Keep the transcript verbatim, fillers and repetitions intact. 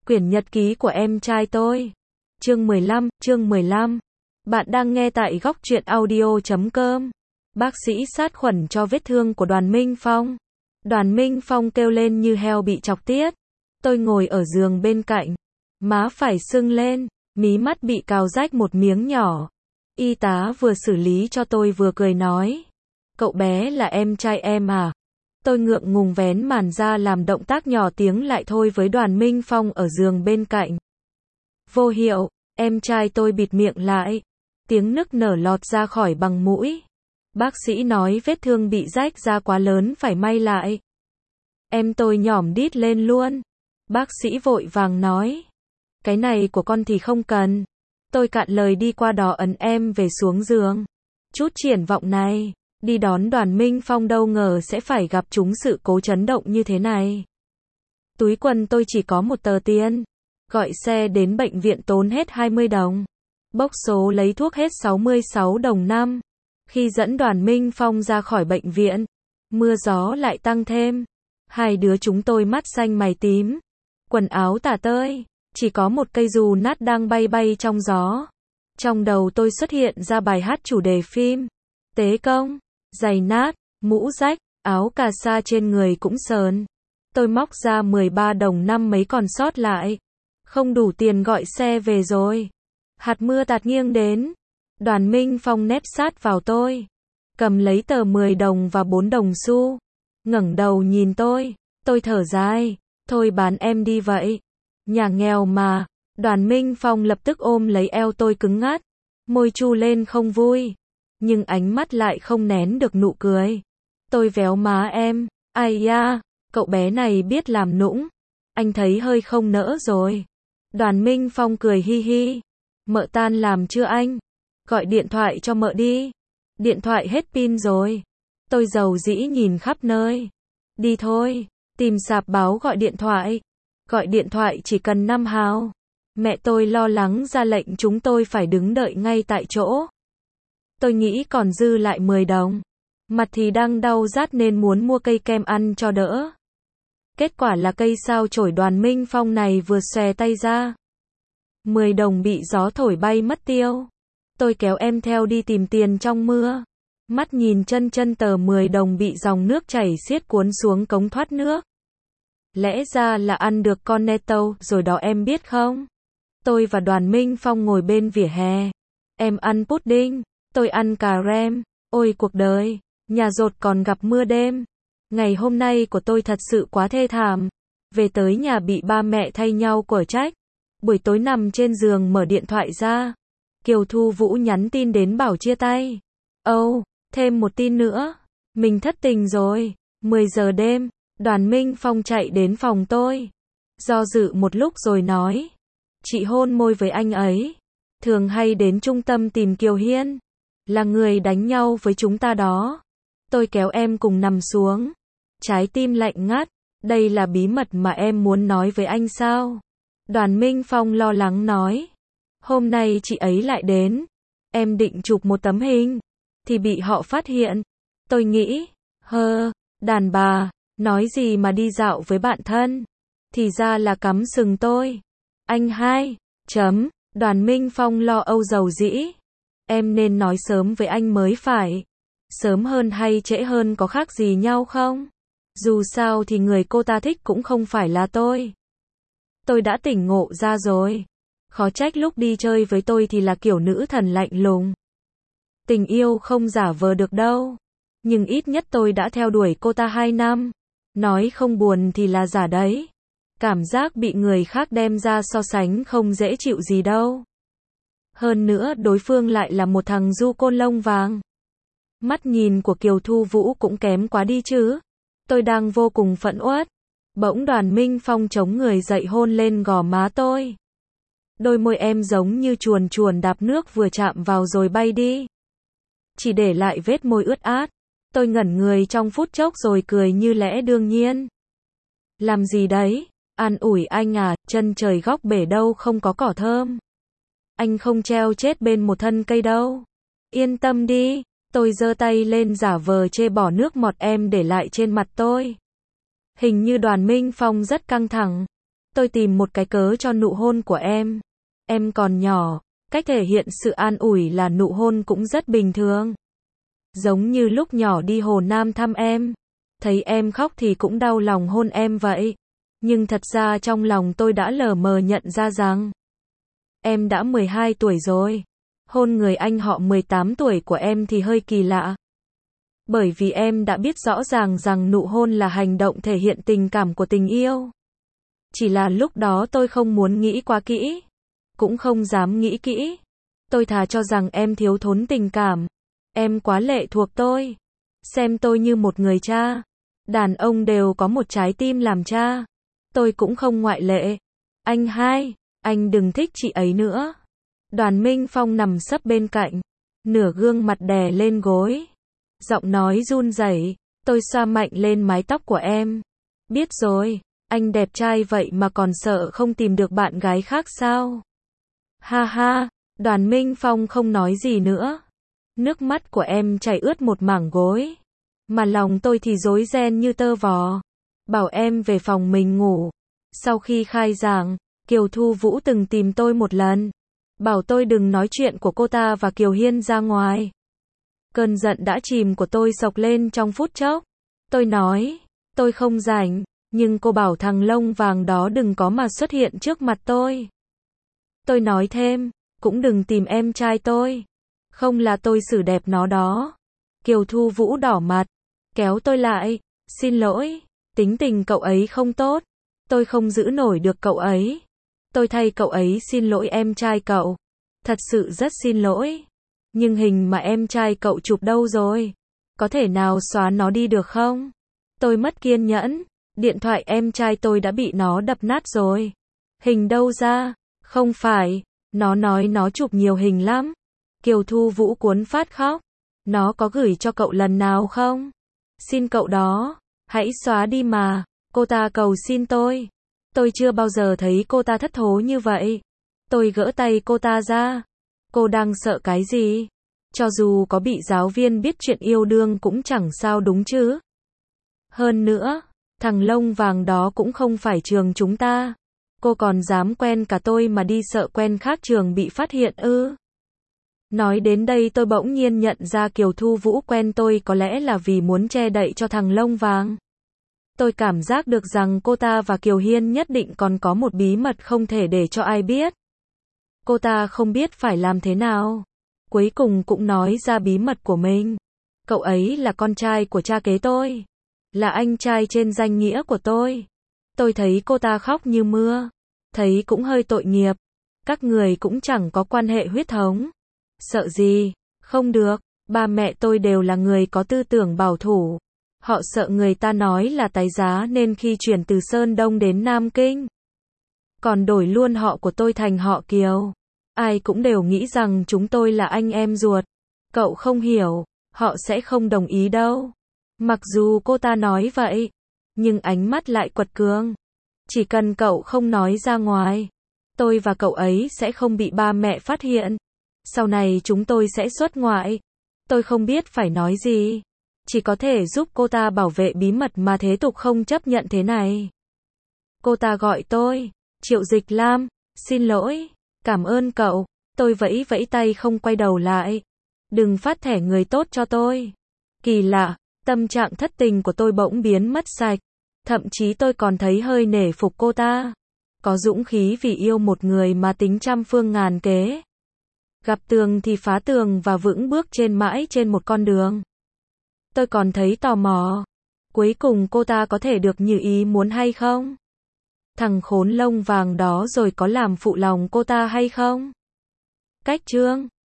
Quyển nhật ký của em trai tôi. Chương mười lăm, chương mười lăm. Bạn đang nghe tại góc truyện audio chấm com. Bác sĩ sát khuẩn cho vết thương của Đoàn Minh Phong. Đoàn Minh Phong kêu lên như heo bị chọc tiết. Tôi ngồi ở giường bên cạnh. Má phải sưng lên, mí mắt bị cào rách một miếng nhỏ. Y tá vừa xử lý cho tôi vừa cười nói. Cậu bé là em trai em à? Tôi ngượng ngùng vén màn ra làm động tác nhỏ tiếng lại thôi với Đoàn Minh Phong ở giường bên cạnh. Vô hiệu, em trai tôi bịt miệng lại. Tiếng nức nở lọt ra khỏi bằng mũi. Bác sĩ nói vết thương bị rách ra quá lớn phải may lại. Em tôi nhỏm đít lên luôn. Bác sĩ vội vàng nói. Cái này của con thì không cần. Tôi cạn lời đi qua đó ấn em về xuống giường. Chút triển vọng này. Đi đón Đoàn Minh Phong đâu ngờ sẽ phải gặp chúng sự cố chấn động như thế này. Túi quần tôi chỉ có một tờ tiền. Gọi xe đến bệnh viện tốn hết hai mươi đồng. Bốc số lấy thuốc hết sáu mươi sáu đồng năm. Khi dẫn Đoàn Minh Phong ra khỏi bệnh viện, mưa gió lại tăng thêm. Hai đứa chúng tôi mắt xanh mày tím. Quần áo tả tơi, chỉ có một cây dù nát đang bay bay trong gió. Trong đầu tôi xuất hiện ra bài hát chủ đề phim. Tế công, giày nát, mũ rách, áo cà sa trên người cũng sờn. Tôi móc ra mười ba đồng năm mấy còn sót lại. Không đủ tiền gọi xe về rồi. Hạt mưa tạt nghiêng đến. Đoàn Minh Phong nép sát vào tôi. Cầm lấy tờ mười đồng và bốn đồng xu. Ngẩng đầu nhìn tôi. Tôi thở dài. Thôi bán em đi vậy. Nhà nghèo mà. Đoàn Minh Phong lập tức ôm lấy eo tôi cứng ngắt. Môi chu lên không vui. Nhưng ánh mắt lại không nén được nụ cười. Tôi véo má em. Ai da, cậu bé này biết làm nũng. Anh thấy hơi không nỡ rồi. Đoàn Minh Phong cười hi hi. Mợ tan làm chưa anh? Gọi điện thoại cho mợ đi. Điện thoại hết pin rồi. Tôi giàu dĩ nhìn khắp nơi. Đi thôi, tìm sạp báo gọi điện thoại. Gọi điện thoại chỉ cần năm hào. Mẹ tôi lo lắng ra lệnh chúng tôi phải đứng đợi ngay tại chỗ. Tôi nghĩ còn dư lại mười đồng. Mặt thì đang đau rát nên muốn mua cây kem ăn cho đỡ. Kết quả là cây sao chổi Đoàn Minh Phong này vừa xòe tay ra. mười đồng bị gió thổi bay mất tiêu. Tôi kéo em theo đi tìm tiền trong mưa. Mắt nhìn chân chân tờ mười đồng bị dòng nước chảy xiết cuốn xuống cống thoát nước. Lẽ ra là ăn được cornetto rồi đó em biết không? Tôi và Đoàn Minh Phong ngồi bên vỉa hè. Em ăn pudding, tôi ăn cà rem. Ôi cuộc đời, nhà dột còn gặp mưa đêm. Ngày hôm nay của tôi thật sự quá thê thảm. Về tới nhà bị ba mẹ thay nhau quở trách. Buổi tối nằm trên giường mở điện thoại ra. Kiều Thu Vũ nhắn tin đến bảo chia tay. Âu, oh, thêm một tin nữa. Mình thất tình rồi. mười giờ đêm, Đoàn Minh Phong chạy đến phòng tôi. Do dự một lúc rồi nói. Chị hôn môi với anh ấy. Thường hay đến trung tâm tìm Kiều Hiên. Là người đánh nhau với chúng ta đó. Tôi kéo em cùng nằm xuống. Trái tim lạnh ngắt. Đây là bí mật mà em muốn nói với anh sao? Đoàn Minh Phong lo lắng nói. Hôm nay chị ấy lại đến. Em định chụp một tấm hình. Thì bị họ phát hiện. Tôi nghĩ. Hơ, đàn bà. Nói gì mà đi dạo với bạn thân. Thì ra là cắm sừng tôi. Anh hai. Chấm. Đoàn Minh Phong lo âu dầu dĩ. Em nên nói sớm với anh mới phải. Sớm hơn hay trễ hơn có khác gì nhau không? Dù sao thì người cô ta thích cũng không phải là tôi. Tôi đã tỉnh ngộ ra rồi. Khó trách lúc đi chơi với tôi thì là kiểu nữ thần lạnh lùng. Tình yêu không giả vờ được đâu. Nhưng ít nhất tôi đã theo đuổi cô ta hai năm. Nói không buồn thì là giả đấy. Cảm giác bị người khác đem ra so sánh không dễ chịu gì đâu. Hơn nữa đối phương lại là một thằng du côn lông vàng. Mắt nhìn của Kiều Thu Vũ cũng kém quá đi chứ. Tôi đang vô cùng phẫn uất. Bỗng Đoàn Minh Phong chống người dậy hôn lên gò má tôi. Đôi môi em giống như chuồn chuồn đạp nước vừa chạm vào rồi bay đi. Chỉ để lại vết môi ướt át. Tôi ngẩn người trong phút chốc rồi cười như lẽ đương nhiên. Làm gì đấy? An ủi anh à, chân trời góc bể đâu không có cỏ thơm. Anh không treo chết bên một thân cây đâu. Yên tâm đi. Tôi giơ tay lên giả vờ chê bỏ nước mọt em để lại trên mặt tôi. Hình như Đoàn Minh Phong rất căng thẳng. Tôi tìm một cái cớ cho nụ hôn của em. Em còn nhỏ, cách thể hiện sự an ủi là nụ hôn cũng rất bình thường. Giống như lúc nhỏ đi Hồ Nam thăm em, thấy em khóc thì cũng đau lòng hôn em vậy. Nhưng thật ra trong lòng tôi đã lờ mờ nhận ra rằng em đã mười hai tuổi rồi. Hôn người anh họ mười tám tuổi của em thì hơi kỳ lạ. Bởi vì em đã biết rõ ràng rằng nụ hôn là hành động thể hiện tình cảm của tình yêu. Chỉ là lúc đó tôi không muốn nghĩ quá kỹ, cũng không dám nghĩ kỹ. Tôi thà cho rằng em thiếu thốn tình cảm. Em quá lệ thuộc tôi. Xem tôi như một người cha. Đàn ông đều có một trái tim làm cha. Tôi cũng không ngoại lệ. Anh hai, anh đừng thích chị ấy nữa. Đoàn Minh Phong nằm sấp bên cạnh, nửa gương mặt đè lên gối. Giọng nói run rẩy, tôi xoa mạnh lên mái tóc của em. Biết rồi, anh đẹp trai vậy mà còn sợ không tìm được bạn gái khác sao? Ha ha, Đoàn Minh Phong không nói gì nữa. Nước mắt của em chảy ướt một mảng gối. Mà lòng tôi thì rối ren như tơ vò. Bảo em về phòng mình ngủ. Sau khi khai giảng, Kiều Thu Vũ từng tìm tôi một lần. Bảo tôi đừng nói chuyện của cô ta và Kiều Hiên ra ngoài. Cơn giận đã chìm của tôi sộc lên trong phút chốc. Tôi nói, tôi không rảnh, nhưng cô bảo thằng lông vàng đó đừng có mà xuất hiện trước mặt tôi. Tôi nói thêm, cũng đừng tìm em trai tôi. Không là tôi xử đẹp nó đó. Kiều Thu Vũ đỏ mặt, kéo tôi lại. Xin lỗi, tính tình cậu ấy không tốt. Tôi không giữ nổi được cậu ấy. Tôi thay cậu ấy xin lỗi em trai cậu. Thật sự rất xin lỗi. Nhưng hình mà em trai cậu chụp đâu rồi? Có thể nào xóa nó đi được không? Tôi mất kiên nhẫn. Điện thoại em trai tôi đã bị nó đập nát rồi. Hình đâu ra? Không phải. Nó nói nó chụp nhiều hình lắm. Kiều Thu Vũ cuốn phát khóc. Nó có gửi cho cậu lần nào không? Xin cậu đó. Hãy xóa đi mà. Cô ta cầu xin tôi. Tôi chưa bao giờ thấy cô ta thất thố như vậy. Tôi gỡ tay cô ta ra. Cô đang sợ cái gì? Cho dù có bị giáo viên biết chuyện yêu đương cũng chẳng sao đúng chứ. Hơn nữa, thằng lông vàng đó cũng không phải trường chúng ta. Cô còn dám quen cả tôi mà đi sợ quen khác trường bị phát hiện ư? Nói đến đây tôi bỗng nhiên nhận ra Kiều Thu Vũ quen tôi có lẽ là vì muốn che đậy cho thằng lông vàng. Tôi cảm giác được rằng cô ta và Kiều Hiên nhất định còn có một bí mật không thể để cho ai biết. Cô ta không biết phải làm thế nào. Cuối cùng cũng nói ra bí mật của mình. Cậu ấy là con trai của cha kế tôi. Là anh trai trên danh nghĩa của tôi. Tôi thấy cô ta khóc như mưa. Thấy cũng hơi tội nghiệp. Các người cũng chẳng có quan hệ huyết thống. Sợ gì? Không được. Ba mẹ tôi đều là người có tư tưởng bảo thủ. Họ sợ người ta nói là tái giá nên khi chuyển từ Sơn Đông đến Nam Kinh, còn đổi luôn họ của tôi thành họ Kiều. Ai cũng đều nghĩ rằng chúng tôi là anh em ruột. Cậu không hiểu, họ sẽ không đồng ý đâu. Mặc dù cô ta nói vậy, nhưng ánh mắt lại quật cường. Chỉ cần cậu không nói ra ngoài, tôi và cậu ấy sẽ không bị ba mẹ phát hiện. Sau này chúng tôi sẽ xuất ngoại. Tôi không biết phải nói gì. Chỉ có thể giúp cô ta bảo vệ bí mật mà thế tục không chấp nhận thế này. Cô ta gọi tôi, Triệu Dịch Lam, xin lỗi, cảm ơn cậu. Tôi vẫy vẫy tay không quay đầu lại. Đừng phát thẻ người tốt cho tôi. Kỳ lạ, tâm trạng thất tình của tôi bỗng biến mất sạch. Thậm chí tôi còn thấy hơi nể phục cô ta. Có dũng khí vì yêu một người mà tính trăm phương ngàn kế. Gặp tường thì phá tường và vững bước trên mãi trên một con đường. Tôi còn thấy tò mò. Cuối cùng cô ta có thể được như ý muốn hay không? Thằng khốn lông vàng đó rồi có làm phụ lòng cô ta hay không? Cách chương